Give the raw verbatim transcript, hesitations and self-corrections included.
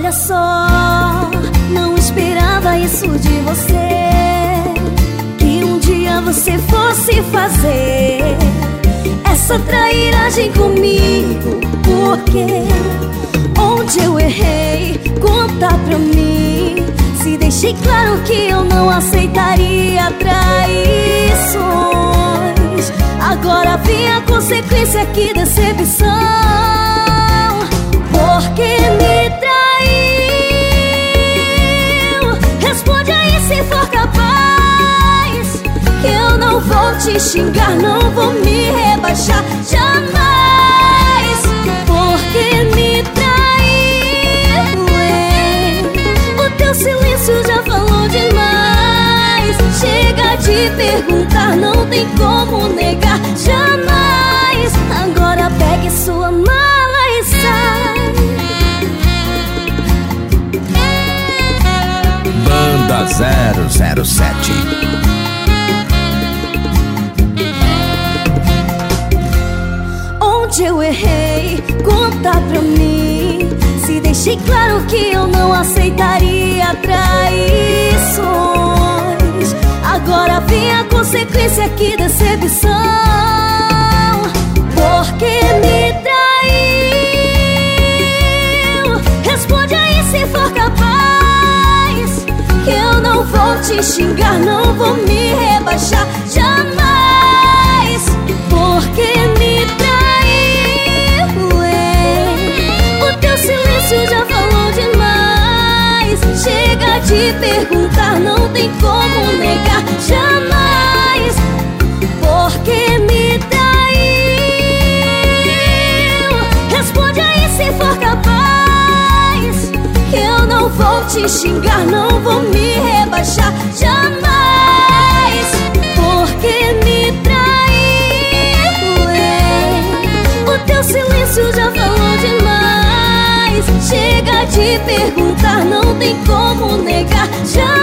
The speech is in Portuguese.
Olha só, não esperava isso de você, que um dia você fosse fazer essa trairagem comigo. Porque onde eu errei, conta pra mim. Se deixei claro que eu não aceitaria traições, agora vem a consequência, que decepção. Porque me traiu. Responde aí se for capaz, que eu não vou te xingar, não vou me rebaixar jamais. Porque me traiu, é. O teu silêncio já falou demais. Chega de perguntar, não tem como negar jamais. Agora pegue sua mala e sai. Banda zero zero sete. Onde eu errei, conta pra mim. Se deixei claro que eu não aceitaria traições, agora vem a consequência, que decepção. Porque me traiu. Responde aí se for capaz, que eu não vou te xingar, não vou me rebaixar jamais. Porque me traiu, é. O teu silêncio já falou demais. Chega de perguntar, não tem como negar jamais. Porque me traiu. Responde aí se for capaz, que eu não vou te xingar, não vou me rebaixar jamais. Porque me traiu, é. O teu silêncio já falou demais. Chega de perguntar, não tem como negar jamais.